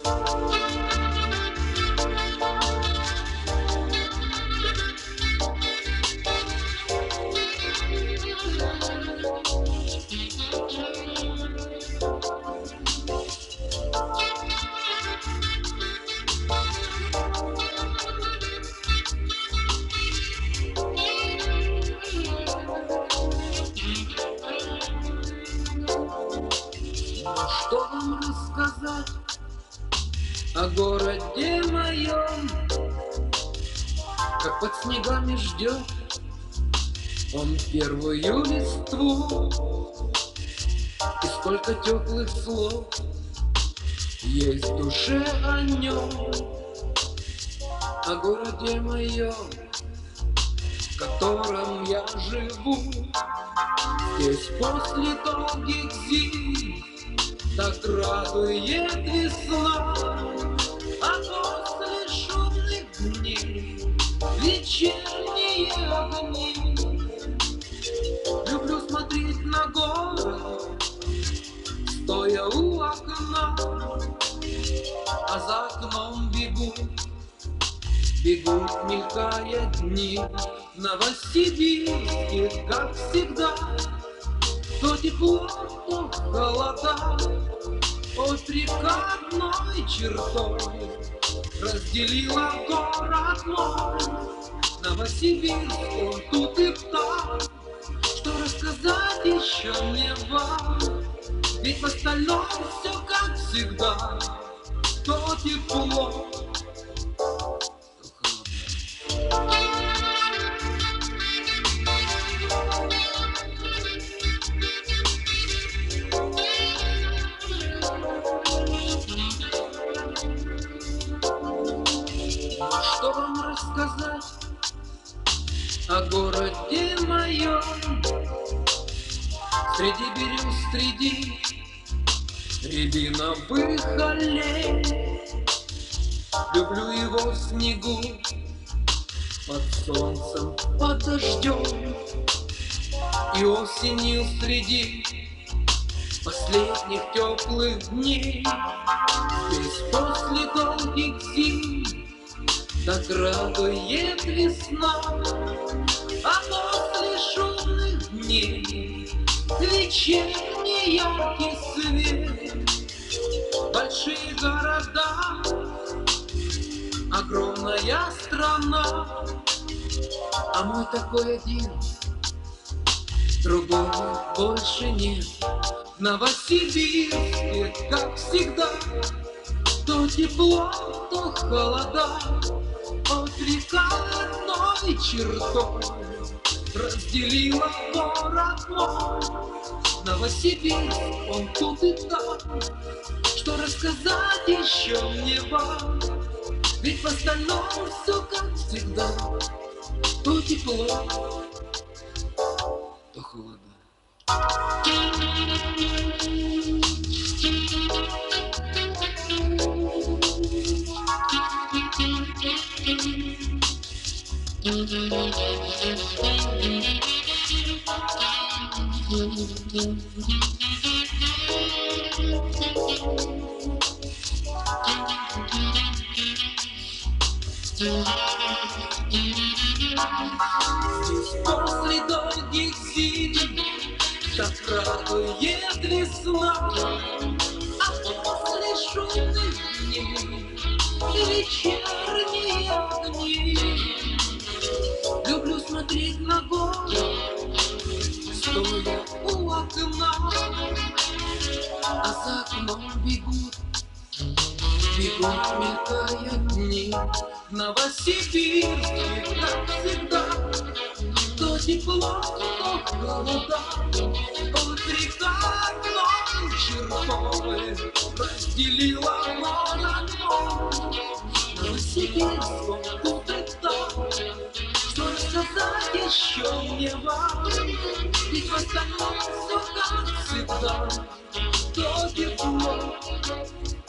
Что вам рассказать о городе моем, как под снегами ждет он первую листву, и сколько теплых слов есть в душе о нем, о городе моем, в котором я живу. Здесь после долгих зим так радует весна, а после шумных дней вечерние огни. Люблю смотреть на город, стоя у окна, а за окном бегут, мелькая дни. В Новосибирске, как всегда, то тепло, то холода, от река одной чертой разделила город мой. Новосибирск, он тут и там, что рассказать еще мне вам, ведь в остальном все как всегда, то тепло, то холодно. Что вам рассказать о городе моем? Среди берез, среди рябиновых аллей, люблю его в снегу, под солнцем, под дождем, и осенью среди последних теплых дней. Здесь после долгих зим так радует весна, а после шумных дней вечерний яркий свет. Большие города, огромная страна, а мой такой один, другого больше нет. В Новосибирске, как всегда, то тепло, то холода, от река одной чертой разделила город мой. Новосибирск, он тут и там, что рассказать еще мне вам, ведь в остальном все как всегда, то тепло, то холода. Здесь после долгих зим так радует весна, а после шумных дней вечерние огни. Люблю смотреть на город, стоя у окна, а за окном бегут, мелькая дни. В Новосибирске, как всегда, то тепло, то холода, от река одной чертой разделила город мой. Новосибирск, он тут и там, что рассказать еще мне вам, ведь в остальном все как всегда, то тепло,